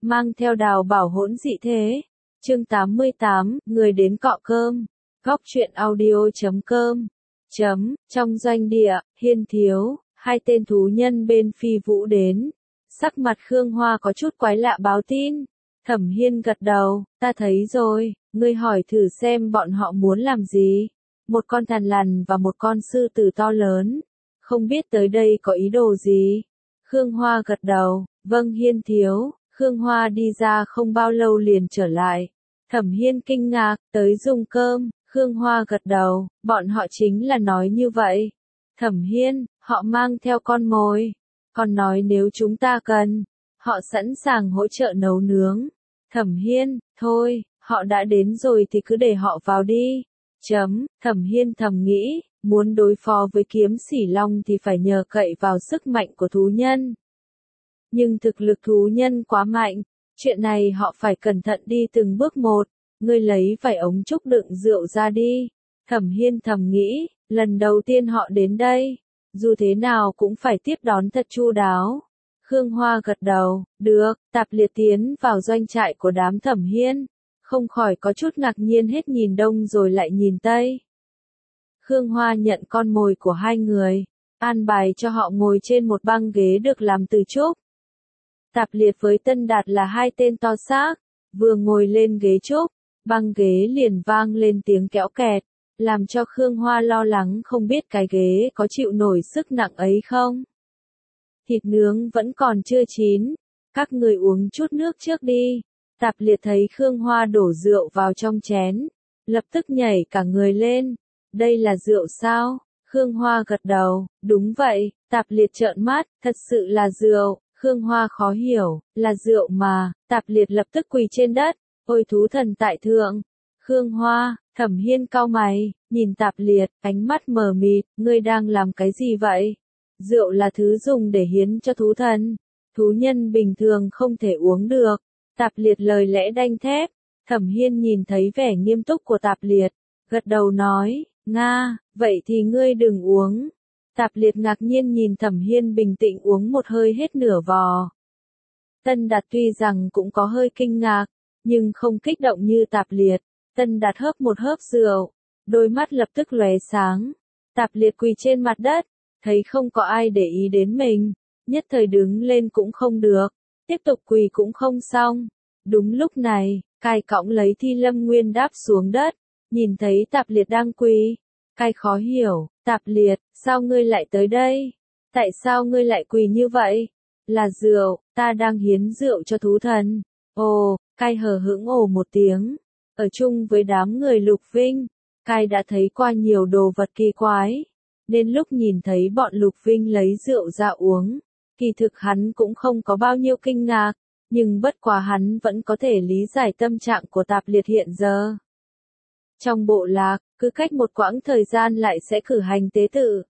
mang theo Đào Bảo hỗn dị thế. Chương 88, người đến cọ cơm. Góc truyện audio.com. Trong doanh địa, Hiên Thiếu, hai tên thú nhân bên Phi Vũ đến. Sắc mặt Khương Hoa có chút quái lạ báo tin. Thẩm Hiên gật đầu, ta thấy rồi, ngươi hỏi thử xem bọn họ muốn làm gì. Một con thằn lằn và một con sư tử to lớn. Không biết tới đây có ý đồ gì. Khương Hoa gật đầu, vâng Hiên Thiếu. Khương Hoa đi ra không bao lâu liền trở lại. Thẩm Hiên kinh ngạc, tới dùng cơm. Khương Hoa gật đầu, bọn họ chính là nói như vậy. Thẩm Hiên, họ mang theo con mồi. Còn nói nếu chúng ta cần, họ sẵn sàng hỗ trợ nấu nướng. Thẩm Hiên, thôi, họ đã đến rồi thì cứ để họ vào đi. Thẩm Hiên thầm nghĩ, muốn đối phó với Kiếm Sỉ Long thì phải nhờ cậy vào sức mạnh của thú nhân. Nhưng thực lực thú nhân quá mạnh, chuyện này họ phải cẩn thận đi từng bước một. Ngươi lấy vài ống trúc đựng rượu ra đi. Thẩm Hiên thầm nghĩ, lần đầu tiên họ đến đây, dù thế nào cũng phải tiếp đón thật chu đáo. Khương Hoa gật đầu, được, Tạp Liệt tiến vào doanh trại của đám Thẩm Hiên, không khỏi có chút ngạc nhiên hết nhìn đông rồi lại nhìn tây. Khương Hoa nhận con mồi của hai người, an bài cho họ ngồi trên một băng ghế được làm từ trúc. Tạp Liệt với Tân Đạt là hai tên to xác, vừa ngồi lên ghế trúc, băng ghế liền vang lên tiếng kéo kẹt, làm cho Khương Hoa lo lắng không biết cái ghế có chịu nổi sức nặng ấy không. Thịt nướng vẫn còn chưa chín, các người uống chút nước trước đi. Tạp Liệt thấy Khương Hoa đổ rượu vào trong chén, lập tức nhảy cả người lên. Đây là rượu sao? Khương Hoa gật đầu, đúng vậy. Tạp Liệt trợn mắt, thật sự là rượu. Khương Hoa khó hiểu, là rượu mà. Tạp Liệt lập tức quỳ trên đất, ôi thú thần tại thượng. Khương Hoa, Thẩm Hiên cau mày, nhìn Tạp Liệt, ánh mắt mờ mịt, ngươi đang làm cái gì vậy? Rượu là thứ dùng để hiến cho thú thần, thú nhân bình thường không thể uống được. Tạp Liệt lời lẽ đanh thép. Thẩm Hiên nhìn thấy vẻ nghiêm túc của Tạp Liệt, gật đầu nói, Nga, vậy thì ngươi đừng uống. Tạp Liệt ngạc nhiên nhìn Thẩm Hiên bình tĩnh uống một hơi hết nửa vò. Tân Đạt tuy rằng cũng có hơi kinh ngạc, nhưng không kích động như Tạp Liệt. Tân Đạt hớp một hớp rượu, đôi mắt lập tức lóe sáng. Tạp Liệt quỳ trên mặt đất, thấy không có ai để ý đến mình, nhất thời đứng lên cũng không được, tiếp tục quỳ cũng không xong. Đúng lúc này, Cai cõng lấy Thi Lâm Nguyên đáp xuống đất, nhìn thấy Tạp Liệt đang quỳ. Cai khó hiểu, Tạp Liệt, sao ngươi lại tới đây? Tại sao ngươi lại quỳ như vậy? Là rượu, ta đang hiến rượu cho thú thần. Ồ, Cai hờ hững ồ một tiếng. Ở chung với đám người Lục Vinh, Cai đã thấy qua nhiều đồ vật kỳ quái, nên lúc nhìn thấy bọn Lục Vinh lấy rượu ra uống, kỳ thực hắn cũng không có bao nhiêu kinh ngạc, nhưng bất quá hắn vẫn có thể lý giải tâm trạng của Tạp Liệt hiện giờ. Trong bộ lạc, cứ cách một quãng thời gian lại sẽ cử hành tế tự.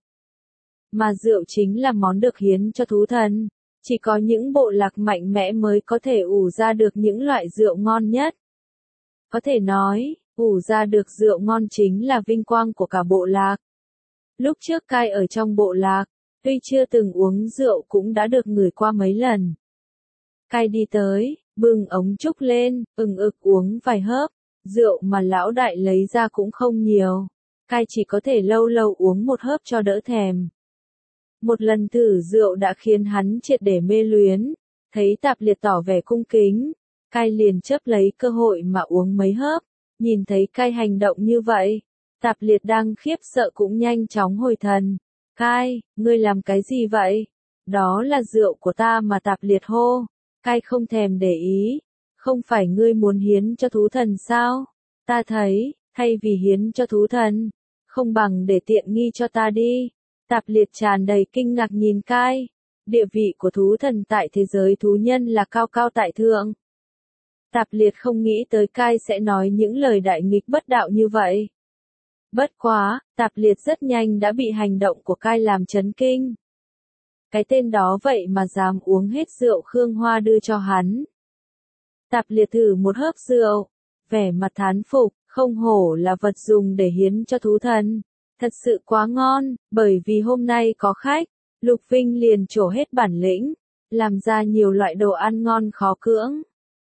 Mà rượu chính là món được hiến cho thú thần, chỉ có những bộ lạc mạnh mẽ mới có thể ủ ra được những loại rượu ngon nhất. Có thể nói, ủ ra được rượu ngon chính là vinh quang của cả bộ lạc. Lúc trước Cai ở trong bộ lạc, tuy chưa từng uống rượu cũng đã được ngửi qua mấy lần. Cai đi tới, bưng ống trúc lên, ực uống vài hớp, rượu mà lão đại lấy ra cũng không nhiều. Cai chỉ có thể lâu lâu uống một hớp cho đỡ thèm. Một lần thử rượu đã khiến hắn triệt để mê luyến, thấy Tạp Liệt tỏ vẻ cung kính, Cai liền chấp lấy cơ hội mà uống mấy hớp. Nhìn thấy Cai hành động như vậy, Tạp Liệt đang khiếp sợ cũng nhanh chóng hồi thần. Cai, ngươi làm cái gì vậy? Đó là rượu của ta mà Tạp Liệt hô. Cai không thèm để ý. Không phải ngươi muốn hiến cho thú thần sao? Ta thấy, thay vì hiến cho thú thần, không bằng để tiện nghi cho ta đi. Tạp Liệt tràn đầy kinh ngạc nhìn Cai. Địa vị của thú thần tại thế giới thú nhân là cao cao tại thượng. Tạp Liệt không nghĩ tới Cai sẽ nói những lời đại nghịch bất đạo như vậy. Bất quá, Tạp Liệt rất nhanh đã bị hành động của Cai làm chấn kinh. Cái tên đó vậy mà dám uống hết rượu Khương Hoa đưa cho hắn. Tạp Liệt thử một hớp rượu, vẻ mặt thán phục, không hổ là vật dùng để hiến cho thú thần. Thật sự quá ngon, bởi vì hôm nay có khách, Lục Vinh liền trổ hết bản lĩnh, làm ra nhiều loại đồ ăn ngon khó cưỡng.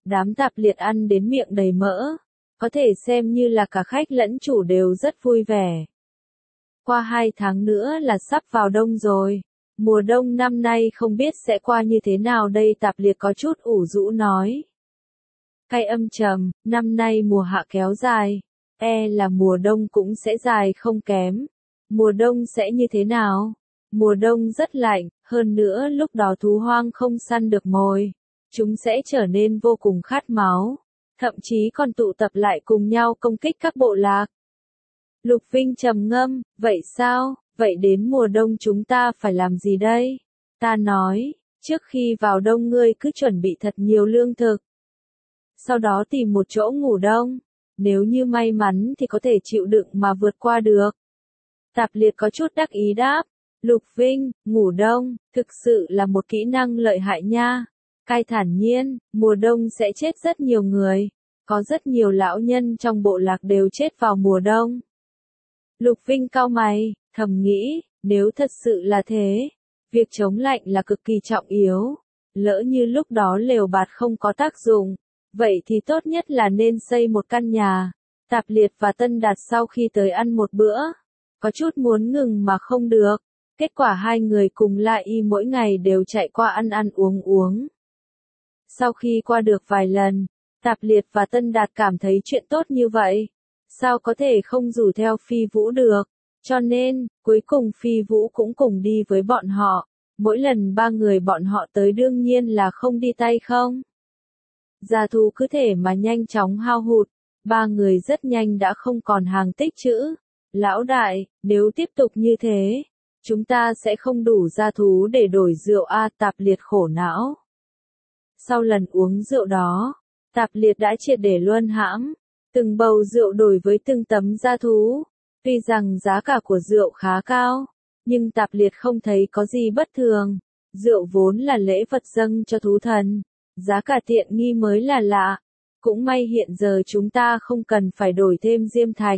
Đám tạp liệt ăn đến miệng đầy mỡ, có thể xem như là cả khách lẫn chủ đều rất vui vẻ. Qua 2 tháng nữa là sắp vào đông rồi. Mùa đông năm nay không biết sẽ qua như thế nào đây, tạp liệt có chút ủ rũ nói. Cay âm trầm, năm nay mùa hạ kéo dài, là mùa đông cũng sẽ dài không kém. Mùa đông sẽ như thế nào? Mùa đông rất lạnh, hơn nữa lúc đó thú hoang không săn được mồi. Chúng sẽ trở nên vô cùng khát máu, thậm chí còn tụ tập lại cùng nhau công kích các bộ lạc. Lục Vinh trầm ngâm, vậy sao? Vậy đến mùa đông chúng ta phải làm gì đây? Ta nói, trước khi vào đông ngươi cứ chuẩn bị thật nhiều lương thực. Sau đó tìm một chỗ ngủ đông. Nếu như may mắn thì có thể chịu đựng mà vượt qua được. Tạp liệt có chút đắc ý đáp. Lục Vinh, ngủ đông, thực sự là một kỹ năng lợi hại nha. Cai thản nhiên, mùa đông sẽ chết rất nhiều người. Có rất nhiều lão nhân trong bộ lạc đều chết vào mùa đông. Lục Vinh cau mày, thầm nghĩ, nếu thật sự là thế, việc chống lạnh là cực kỳ trọng yếu. Lỡ như lúc đó lều bạt không có tác dụng, vậy thì tốt nhất là nên xây một căn nhà. Tạp liệt và Tân Đạt sau khi tới ăn một bữa, có chút muốn ngừng mà không được. Kết quả hai người cùng La Y mỗi ngày đều chạy qua ăn ăn uống uống. Sau khi qua được vài lần, Tạp liệt và Tân Đạt cảm thấy chuyện tốt như vậy, sao có thể không rủ theo Phi Vũ được. Cho nên, cuối cùng Phi Vũ cũng cùng đi với bọn họ. Mỗi lần 3 người bọn họ tới đương nhiên là không đi tay không. Gia thú cứ thể mà nhanh chóng hao hụt. 3 người rất nhanh đã không còn hàng tích trữ. Lão đại, nếu tiếp tục như thế, chúng ta sẽ không đủ gia thú để đổi rượu Tạp liệt khổ não. Sau lần uống rượu đó, Tạp liệt đã triệt để luân hãm. Từng bầu rượu đổi với từng tấm gia thú. Tuy rằng giá cả của rượu khá cao, nhưng Tạp liệt không thấy có gì bất thường. Rượu vốn là lễ vật dâng cho thú thần, giá cả tiện nghi mới là lạ. Cũng may hiện giờ chúng ta không cần phải đổi thêm diêm thạch.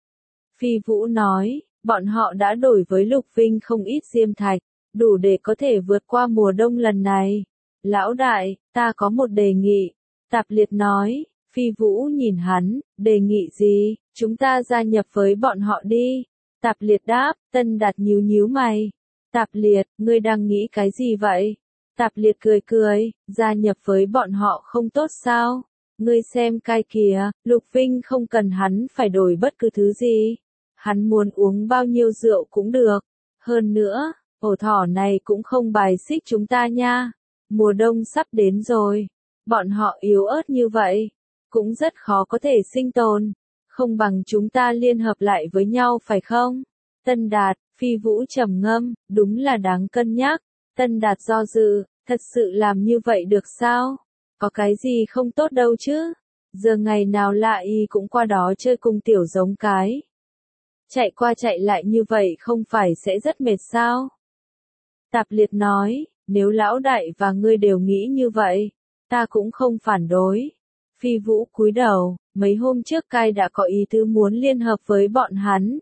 Phi Vũ nói, bọn họ đã đổi với Lục Vinh không ít diêm thạch, đủ để có thể vượt qua mùa đông lần này. Lão đại, ta có một đề nghị. Tạp liệt nói. Phi Vũ nhìn hắn, đề nghị gì? Chúng ta gia nhập với bọn họ đi. Tạp liệt đáp. Tân Đạt nhíu nhíu mày. Tạp liệt, ngươi đang nghĩ cái gì vậy? Tạp liệt cười cười, gia nhập với bọn họ không tốt sao? Ngươi xem Cai kìa, Lục Vinh không cần hắn phải đổi bất cứ thứ gì. Hắn muốn uống bao nhiêu rượu cũng được. Hơn nữa, ổ thỏ này cũng không bài xích chúng ta nha. Mùa đông sắp đến rồi. Bọn họ yếu ớt như vậy, cũng rất khó có thể sinh tồn. Không bằng chúng ta liên hợp lại với nhau phải không? Tân Đạt, Phi Vũ trầm ngâm, đúng là đáng cân nhắc. Tân Đạt do dự, thật sự làm như vậy được sao? Có cái gì không tốt đâu chứ? Giờ ngày nào La Y cũng qua đó chơi cùng tiểu giống cái. Chạy qua chạy lại như vậy không phải sẽ rất mệt sao? Tạp liệt nói, nếu lão đại và ngươi đều nghĩ như vậy, ta cũng không phản đối. Phi Vũ cúi đầu, mấy hôm trước Cai đã có ý tứ muốn liên hợp với bọn hắn.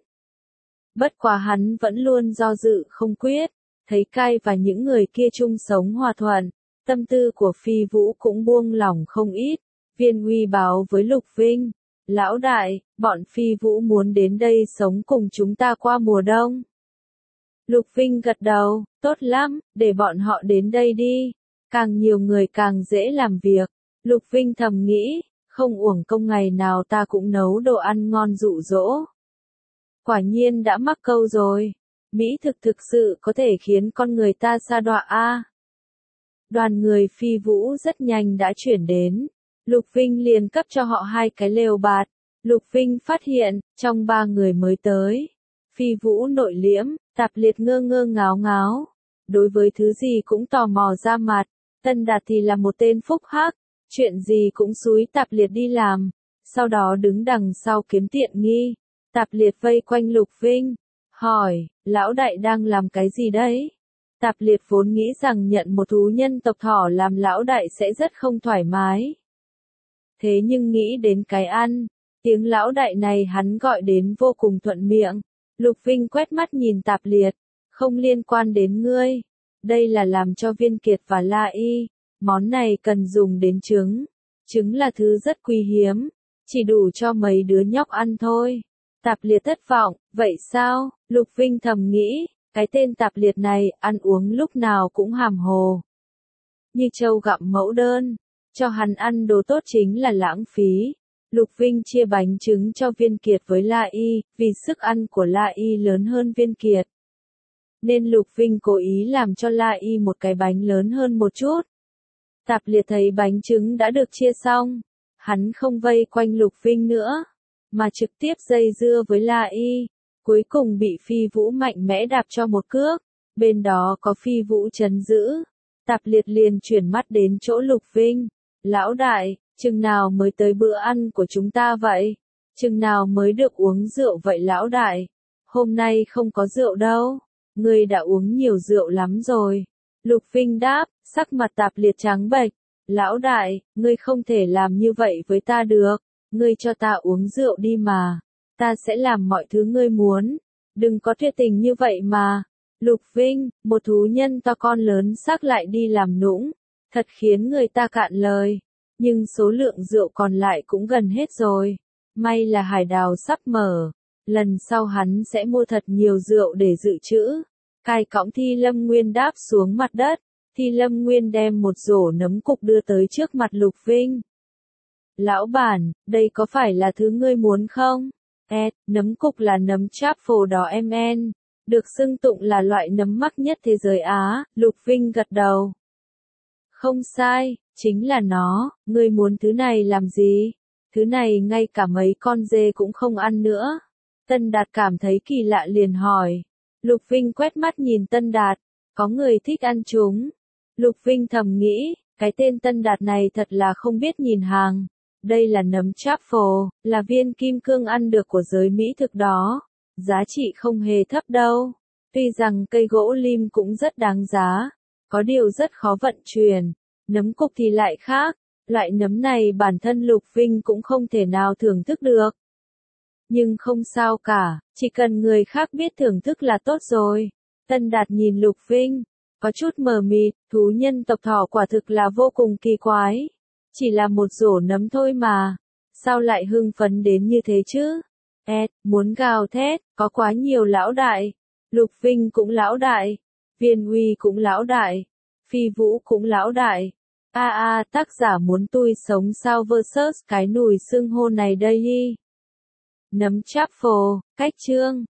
Bất quá hắn vẫn luôn do dự không quyết, thấy Cai và những người kia chung sống hòa thuận, tâm tư của Phi Vũ cũng buông lỏng không ít. Viên Uy báo với Lục Vinh, lão đại, bọn Phi Vũ muốn đến đây sống cùng chúng ta qua mùa đông. Lục Vinh gật đầu, tốt lắm, để bọn họ đến đây đi. Càng nhiều người càng dễ làm việc. Lục Vinh thầm nghĩ, không uổng công ngày nào ta cũng nấu đồ ăn ngon dụ dỗ. Quả nhiên đã mắc câu rồi. Mỹ thực thực sự có thể khiến con người ta sa đọa Đoàn người Phi Vũ rất nhanh đã chuyển đến. Lục Vinh liền cấp cho họ 2 cái lều bạt. Lục Vinh phát hiện, trong 3 người mới tới, Phi Vũ nội liễm, Tạp liệt ngơ ngơ ngáo ngáo. Đối với thứ gì cũng tò mò ra mặt. Tân Đạt thì là một tên phúc hắc, chuyện gì cũng xúi Tạp liệt đi làm, sau đó đứng đằng sau kiếm tiện nghi. Tạp liệt vây quanh Lục Vinh, hỏi, lão đại đang làm cái gì đấy? Tạp liệt vốn nghĩ rằng nhận một thú nhân tộc thỏ làm lão đại sẽ rất không thoải mái. Thế nhưng nghĩ đến cái ăn, tiếng lão đại này hắn gọi đến vô cùng thuận miệng. Lục Vinh quét mắt nhìn Tạp liệt, không liên quan đến ngươi. Đây là làm cho Viên Kiệt và La Y, món này cần dùng đến trứng. Trứng là thứ rất quý hiếm, chỉ đủ cho mấy đứa nhóc ăn thôi. Tạp liệt thất vọng, vậy sao? Lục Vinh thầm nghĩ, cái tên tạp liệt này ăn uống lúc nào cũng hàm hồ. Như trâu gặm mẫu đơn, cho hắn ăn đồ tốt chính là lãng phí. Lục Vinh chia bánh trứng cho Viên Kiệt với La Y, vì sức ăn của La Y lớn hơn Viên Kiệt. Nên Lục Vinh cố ý làm cho La Y một cái bánh lớn hơn một chút. Tạp liệt thấy bánh trứng đã được chia xong, hắn không vây quanh Lục Vinh nữa, mà trực tiếp dây dưa với La Y, cuối cùng bị Phi Vũ mạnh mẽ đạp cho một cước, bên đó có Phi Vũ trấn giữ. Tạp liệt liền chuyển mắt đến chỗ Lục Vinh, lão đại, chừng nào mới tới bữa ăn của chúng ta vậy? Chừng nào mới được uống rượu vậy lão đại? Hôm nay không có rượu đâu, ngươi đã uống nhiều rượu lắm rồi. Lục Vinh đáp, sắc mặt tạp liệt trắng bệch, lão đại, ngươi không thể làm như vậy với ta được, ngươi cho ta uống rượu đi mà, ta sẽ làm mọi thứ ngươi muốn, đừng có tuyệt tình như vậy mà. Lục Vinh, một thú nhân to con lớn xác lại đi làm nũng, thật khiến người ta cạn lời, nhưng số lượng rượu còn lại cũng gần hết rồi, may là hải đào sắp mở, lần sau hắn sẽ mua thật nhiều rượu để dự trữ. Cai cõng Thi Lâm Nguyên đáp xuống mặt đất, Thi Lâm Nguyên đem một rổ nấm cục đưa tới trước mặt Lục Vinh. Lão bản, đây có phải là thứ ngươi muốn không? Nấm cục là nấm truffle đỏ MN, được xưng tụng là loại nấm mắc nhất thế giới Á, Lục Vinh gật đầu. Không sai, chính là nó, ngươi muốn thứ này làm gì? Thứ này ngay cả mấy con dê cũng không ăn nữa. Tân Đạt cảm thấy kỳ lạ liền hỏi. Lục Vinh quét mắt nhìn Tân Đạt, có người thích ăn chúng. Lục Vinh thầm nghĩ, cái tên Tân Đạt này thật là không biết nhìn hàng. Đây là nấm truffle, là viên kim cương ăn được của giới mỹ thực đó. Giá trị không hề thấp đâu. Tuy rằng cây gỗ lim cũng rất đáng giá, có điều rất khó vận chuyển. Nấm cục thì lại khác, loại nấm này bản thân Lục Vinh cũng không thể nào thưởng thức được. Nhưng không sao cả, chỉ cần người khác biết thưởng thức là tốt rồi. Tân Đạt nhìn Lục Vinh, có chút mờ mịt, thú nhân tộc thỏ quả thực là vô cùng kỳ quái. Chỉ là một rổ nấm thôi mà, sao lại hưng phấn đến như thế chứ? Muốn gào thét, có quá nhiều lão đại. Lục Vinh cũng lão đại, Viên Uy cũng lão đại, Phi Vũ cũng lão đại. Tác giả muốn tui sống sao versus cái nùi xưng hô này đây hi. Nấm truffle, cách chương.